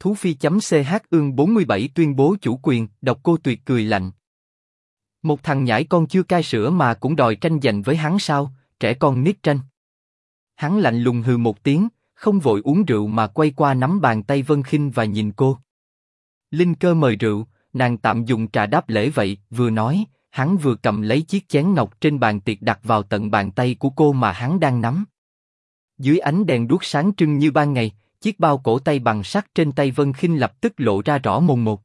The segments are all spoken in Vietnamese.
Thú Phi.ch ương 47 tuyên bố chủ quyền, Độc Cô Tuyệt cười lạnh. Một thằng nhãi con chưa cai sữa mà cũng đòi tranh giành với hắn sao, trẻ con nít tranh. Hắn lạnh lùng hừ một tiếng, không vội uống rượu mà quay qua nắm bàn tay Vân Khinh và nhìn cô. Linh Cơ mời rượu, nàng tạm dùng trà đáp lễ vậy, vừa nói, hắn vừa cầm lấy chiếc chén ngọc trên bàn tiệc đặt vào tận bàn tay của cô mà hắn đang nắm. Dưới ánh đèn đuốc sáng trưng như ban ngày, chiếc bao cổ tay bằng sắt trên tay Vân Khinh lập tức lộ ra rõ mồn một.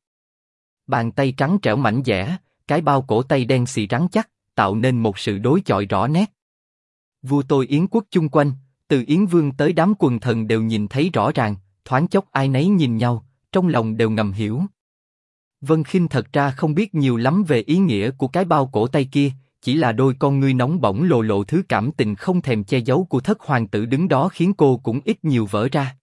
Bàn tay trắng trẻo mảnh dẻ, cái bao cổ tay đen xì rắn chắc, tạo nên một sự đối chọi rõ nét. Vua tôi Yến quốc chung quanh, từ Yến Vương tới đám quần thần đều nhìn thấy rõ ràng, thoáng chốc ai nấy nhìn nhau, trong lòng đều ngầm hiểu. Vân Khinh thật ra không biết nhiều lắm về ý nghĩa của cái bao cổ tay kia, chỉ là đôi con ngươi nóng bỏng lộ lộ thứ cảm tình không thèm che giấu của thất hoàng tử đứng đó khiến cô cũng ít nhiều vỡ ra.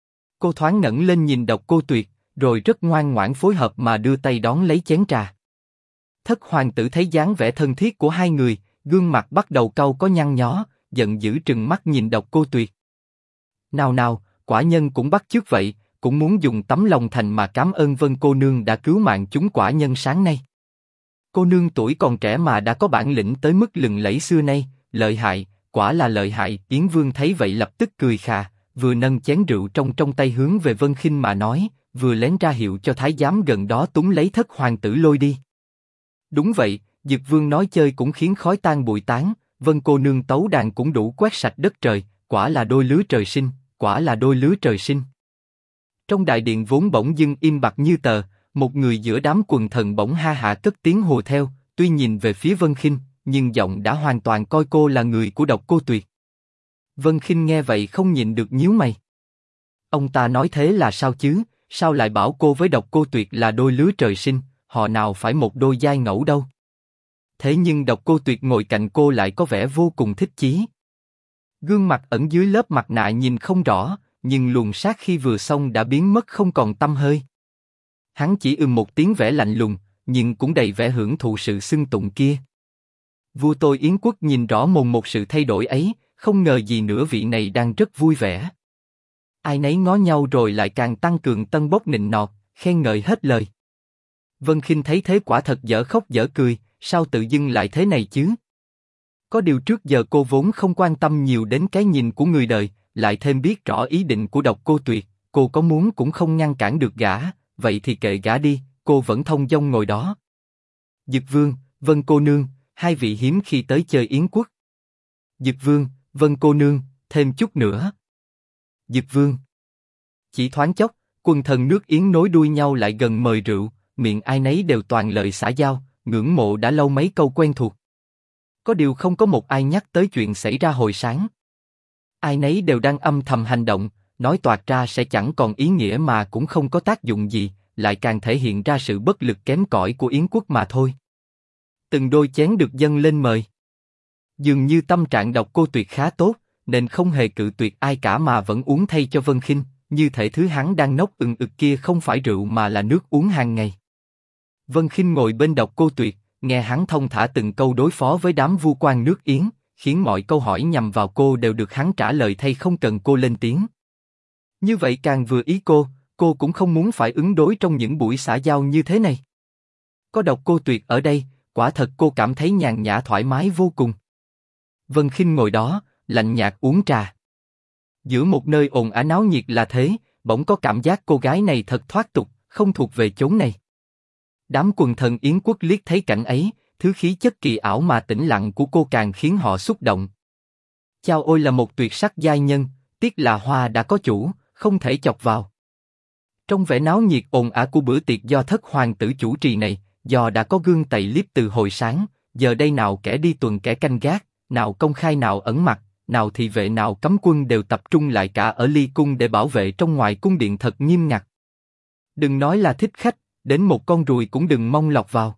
Cô thoáng ngẩng lên nhìn Độc Cô Tuyệt, rồi rất ngoan ngoãn phối hợp mà đưa tay đón lấy chén trà. Thất hoàng tử thấy dáng vẻ thân thiết của hai người, gương mặt bắt đầu cau có nhăn nhó, giận dữ trừng mắt nhìn Độc Cô Tuyệt. Nào nào, quả nhân cũng bắt chước vậy, cũng muốn dùng tấm lòng thành mà cảm ơn Vân cô nương đã cứu mạng chúng quả nhân sáng nay. Cô nương tuổi còn trẻ mà đã có bản lĩnh tới mức lừng lẫy xưa nay, lợi hại, quả là lợi hại. Yến Vương thấy vậy lập tức cười khà, vừa nâng chén rượu trong tay hướng về Vân Khinh mà nói, vừa lén ra hiệu cho thái giám gần đó túm lấy thất hoàng tử lôi đi. Đúng vậy, Dực Vương nói chơi cũng khiến khói tan bụi tán, Vân cô nương tấu đàn cũng đủ quét sạch đất trời, quả là đôi lứa trời sinh, quả là đôi lứa trời sinh. Trong đại điện vốn bỗng dưng im bặt như tờ, một người giữa đám quần thần bỗng ha hả cất tiếng hùa theo, tuy nhìn về phía Vân Khinh, nhưng giọng đã hoàn toàn coi cô là người của Độc Cô Tuyệt. Vân Khinh nghe vậy không nhịn được nhíu mày. Ông ta nói thế là sao chứ? Sao lại bảo cô với Độc Cô Tuyệt là đôi lứa trời sinh? Họ nào phải một đôi giai ngẫu đâu. Thế nhưng Độc Cô Tuyệt ngồi cạnh cô lại có vẻ vô cùng thích chí. Gương mặt ẩn dưới lớp mặt nạ nhìn không rõ, nhưng luồng sát khi vừa xong đã biến mất không còn tăm hơi. Hắn chỉ một tiếng vẻ lạnh lùng, nhưng cũng đầy vẻ hưởng thụ sự xưng tụng kia. Vua tôi Yến quốc nhìn rõ mồn một sự thay đổi ấy, không ngờ gì nữa vị này đang rất vui vẻ. Ai nấy ngó nhau rồi lại càng tăng cường tân bốc nịnh nọt, khen ngợi hết lời. Vân Khinh thấy thế quả thật dở khóc dở cười, sao tự dưng lại thế này chứ? Có điều trước giờ cô vốn không quan tâm nhiều đến cái nhìn của người đời, lại thêm biết rõ ý định của Độc Cô Tuyệt, cô có muốn cũng không ngăn cản được gã, vậy thì kệ gã đi, cô vẫn thông dong ngồi đó. Dực Vương, Vân cô nương, hai vị hiếm khi tới chơi Yến quốc. Dực Vương, Vân cô nương, thêm chút nữa. Dực Vương. Chỉ thoáng chốc, quần thần nước Yến nối đuôi nhau lại gần mời rượu, miệng ai nấy đều toàn lời xã giao, ngưỡng mộ đã lâu mấy câu quen thuộc. Có điều không có một ai nhắc tới chuyện xảy ra hồi sáng. Ai nấy đều đang âm thầm hành động, nói toạc ra sẽ chẳng còn ý nghĩa mà cũng không có tác dụng gì, lại càng thể hiện ra sự bất lực kém cỏi của Yến quốc mà thôi. Từng đôi chén được dâng lên mời. Dường như tâm trạng Độc Cô Tuyệt khá tốt, nên không hề cự tuyệt ai cả mà vẫn uống thay cho Vân Khinh, như thể thứ hắn đang nốc ực kia không phải rượu mà là nước uống hàng ngày. Vân Khinh ngồi bên Độc Cô Tuyệt, nghe hắn thông thả từng câu đối phó với đám vua quan nước Yến, khiến mọi câu hỏi nhằm vào cô đều được hắn trả lời thay không cần cô lên tiếng. Như vậy càng vừa ý cô cũng không muốn phải ứng đối trong những buổi xã giao như thế này. Có Độc Cô Tuyệt ở đây, quả thật cô cảm thấy nhàn nhã thoải mái vô cùng. Vân Khinh ngồi đó, lạnh nhạt uống trà. Giữa một nơi ồn ào náo nhiệt là thế, bỗng có cảm giác cô gái này thật thoát tục, không thuộc về chốn này. Đám quần thần Yến quốc liếc thấy cảnh ấy, thứ khí chất kỳ ảo mà tĩnh lặng của cô càng khiến họ xúc động. Chao ôi là một tuyệt sắc giai nhân, tiếc là hoa đã có chủ, không thể chọc vào. Trong vẻ náo nhiệt ồn ào của bữa tiệc do thất hoàng tử chủ trì này, do đã có gương tẩy liếp từ hồi sáng, giờ đây nào kẻ đi tuần kẻ canh gác, nào công khai nào ẩn mặt, nào thị vệ nào cấm quân đều tập trung lại cả ở Ly cung để bảo vệ trong ngoài cung điện thật nghiêm ngặt. Đừng nói là thích khách, đến một con ruồi cũng đừng mong lọt vào.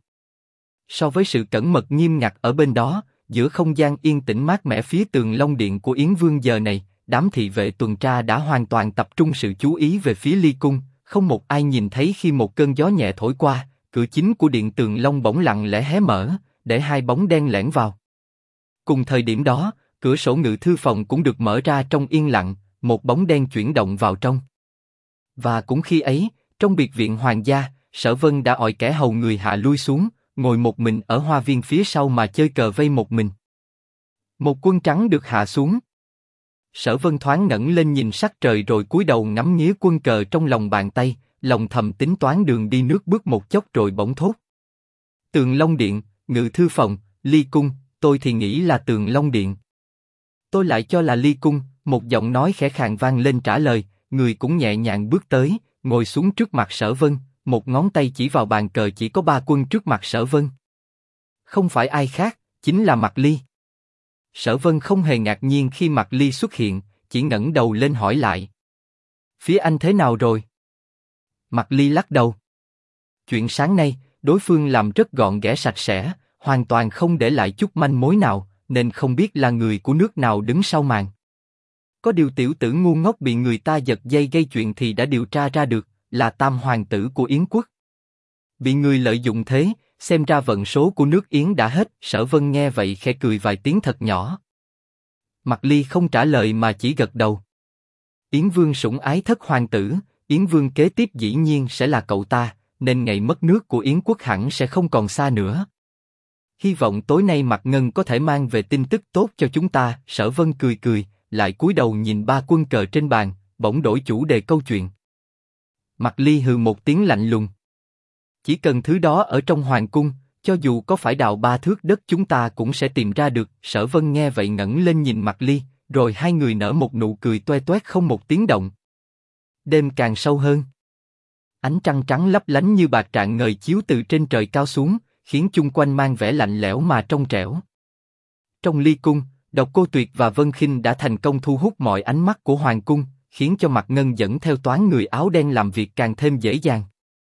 So với sự cẩn mật nghiêm ngặt ở bên đó, giữa không gian yên tĩnh mát mẻ phía tường Long Điện của Yến Vương giờ này, đám thị vệ tuần tra đã hoàn toàn tập trung sự chú ý về phía Ly cung, không một ai nhìn thấy khi một cơn gió nhẹ thổi qua, cửa chính của điện tường Long bỗng lặng lẽ hé mở, để hai bóng đen lẻn vào. Cùng thời điểm đó, cửa sổ ngự thư phòng cũng được mở ra trong yên lặng, một bóng đen chuyển động vào trong. Và cũng khi ấy, trong biệt viện hoàng gia, Sở Vân đã ọi kẻ hầu người hạ lui xuống, ngồi một mình ở hoa viên phía sau mà chơi cờ vây một mình. Một quân trắng được hạ xuống. Sở Vân thoáng ngẩng lên nhìn sắc trời rồi cúi đầu ngắm nghía quân cờ trong lòng bàn tay, lòng thầm tính toán đường đi nước bước một chốc rồi bỗng thốt. Tường Long Điện, Ngự Thư Phòng, Ly Cung, tôi thì nghĩ là Tường Long Điện. Tôi lại cho là Ly Cung, một giọng nói khẽ khàng vang lên trả lời, người cũng nhẹ nhàng bước tới, ngồi xuống trước mặt Sở Vân, một ngón tay chỉ vào bàn cờ chỉ có 3 quân trước mặt Sở Vân. Không phải ai khác, chính là Mạc Ly. Sở Vân không hề ngạc nhiên khi Mạc Ly xuất hiện, chỉ ngẩng đầu lên hỏi lại. Phía anh thế nào rồi? Mạc Ly lắc đầu. Chuyện sáng nay, đối phương làm rất gọn ghẽ sạch sẽ, hoàn toàn không để lại chút manh mối nào, nên không biết là người của nước nào đứng sau màn. Có điều tiểu tử ngu ngốc bị người ta giật dây gây chuyện thì đã điều tra ra được, là Tam hoàng tử của Yến quốc. Bị người lợi dụng thế, xem ra vận số của nước Yến đã hết. Sở Vân nghe vậy khẽ cười vài tiếng thật nhỏ. Mạc Ly không trả lời mà chỉ gật đầu. Yến Vương sủng ái thất hoàng tử, Yến Vương kế tiếp dĩ nhiên sẽ là cậu ta, nên ngày mất nước của Yến quốc hẳn sẽ không còn xa nữa. Hy vọng tối nay Mạc Ngân có thể mang về tin tức tốt cho chúng ta. Sở Vân cười cười, lại cúi đầu nhìn 3 quân cờ trên bàn, bỗng đổi chủ đề câu chuyện. Mạc Ly hừ một tiếng lạnh lùng. Chỉ cần thứ đó ở trong hoàng cung, cho dù có phải đào 3 thước đất chúng ta cũng sẽ tìm ra được. Sở Vân nghe vậy ngẩng lên nhìn Mạc Ly, rồi hai người nở một nụ cười toe toét không một tiếng động. Đêm càng sâu hơn. Ánh trăng trắng lấp lánh như bạc rạng ngời chiếu từ trên trời cao xuống, khiến chung quanh mang vẻ lạnh lẽo mà trong trẻo. Trong Ly Cung, Độc Cô Tuyệt và Vân Khinh đã thành công thu hút mọi ánh mắt của hoàng cung, khiến cho Mạc Ngân dẫn theo toán người áo đen làm việc càng thêm dễ dàng.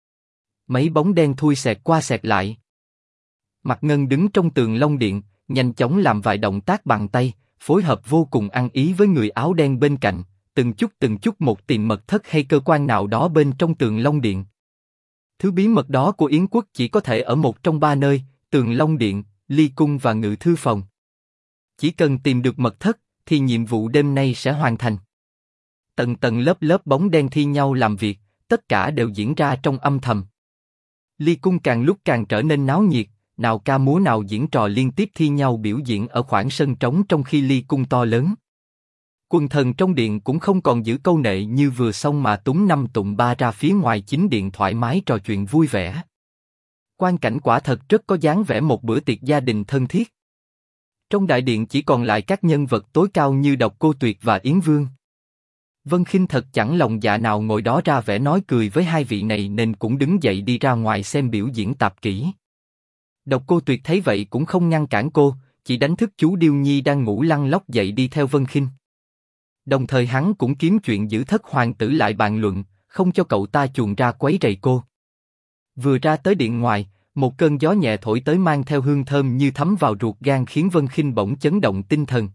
Mấy bóng đen thui xẹt qua xẹt lại. Mạc Ngân đứng trong Tường Long Điện, nhanh chóng làm vài động tác bằng tay, phối hợp vô cùng ăn ý với người áo đen bên cạnh, từng chút một tìm mật thất hay cơ quan nào đó bên trong Tường Long Điện. Thứ bí mật đó của Yến quốc chỉ có thể ở một trong 3 nơi, Tường Long Điện, Ly Cung và Ngự Thư Phòng. Chỉ cần tìm được mật thất, thì nhiệm vụ đêm nay sẽ hoàn thành. Tầng tầng lớp lớp bóng đen thi nhau làm việc, tất cả đều diễn ra trong âm thầm. Ly Cung càng lúc càng trở nên náo nhiệt, nào ca múa nào diễn trò liên tiếp thi nhau biểu diễn ở khoảng sân trống, trong khi Ly Cung to lớn. Quần thần trong điện cũng không còn giữ câu nệ như vừa xong mà túm 5 tụm 3 ra phía ngoài chính điện thoải mái trò chuyện vui vẻ. Quang cảnh quả thật rất có dáng vẻ một bữa tiệc gia đình thân thiết. Trong đại điện chỉ còn lại các nhân vật tối cao như Độc Cô Tuyệt và Yến Vương. Vân Khinh thật chẳng lòng dạ nào ngồi đó ra vẻ nói cười với hai vị này nên cũng đứng dậy đi ra ngoài xem biểu diễn tạp kỹ. Độc Cô Tuyệt thấy vậy cũng không ngăn cản cô, chỉ đánh thức chú Điêu Nhi đang ngủ lăn lóc dậy đi theo Vân Khinh. Đồng thời hắn cũng kiếm chuyện giữ thất hoàng tử lại bàn luận, không cho cậu ta chuồn ra quấy rầy cô. Vừa ra tới điện ngoài, một cơn gió nhẹ thổi tới mang theo hương thơm như thấm vào ruột gan khiến Vân Khinh bỗng chấn động tinh thần.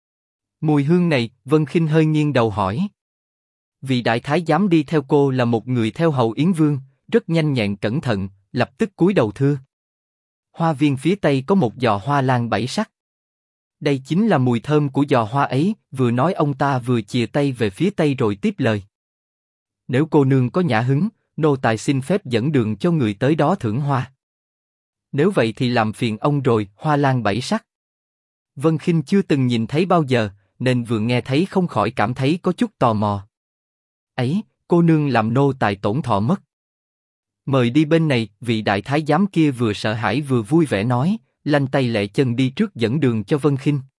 Mùi hương này, Vân Khinh hơi nghiêng đầu hỏi. Vị đại thái giám đi theo cô là một người theo hầu Yến Vương, rất nhanh nhẹn cẩn thận, lập tức cúi đầu thưa. Hoa viên phía tây có một giò hoa lan 7 sắc. Đây chính là mùi thơm của giò hoa ấy. Vừa nói ông ta vừa chìa tay về phía tây rồi tiếp lời. Nếu cô nương có nhã hứng, nô tài xin phép dẫn đường cho người tới đó thưởng hoa. Nếu vậy thì làm phiền ông rồi. Hoa lan 7 sắc. Vân Khinh chưa từng nhìn thấy bao giờ, nên vừa nghe thấy không khỏi cảm thấy có chút tò mò. Ấy, cô nương làm nô tài tổn thọ mất. Mời đi bên này. Vị đại thái giám kia vừa sợ hãi vừa vui vẻ nói, lanh tay lẹ chân đi trước dẫn đường cho Vân Khinh.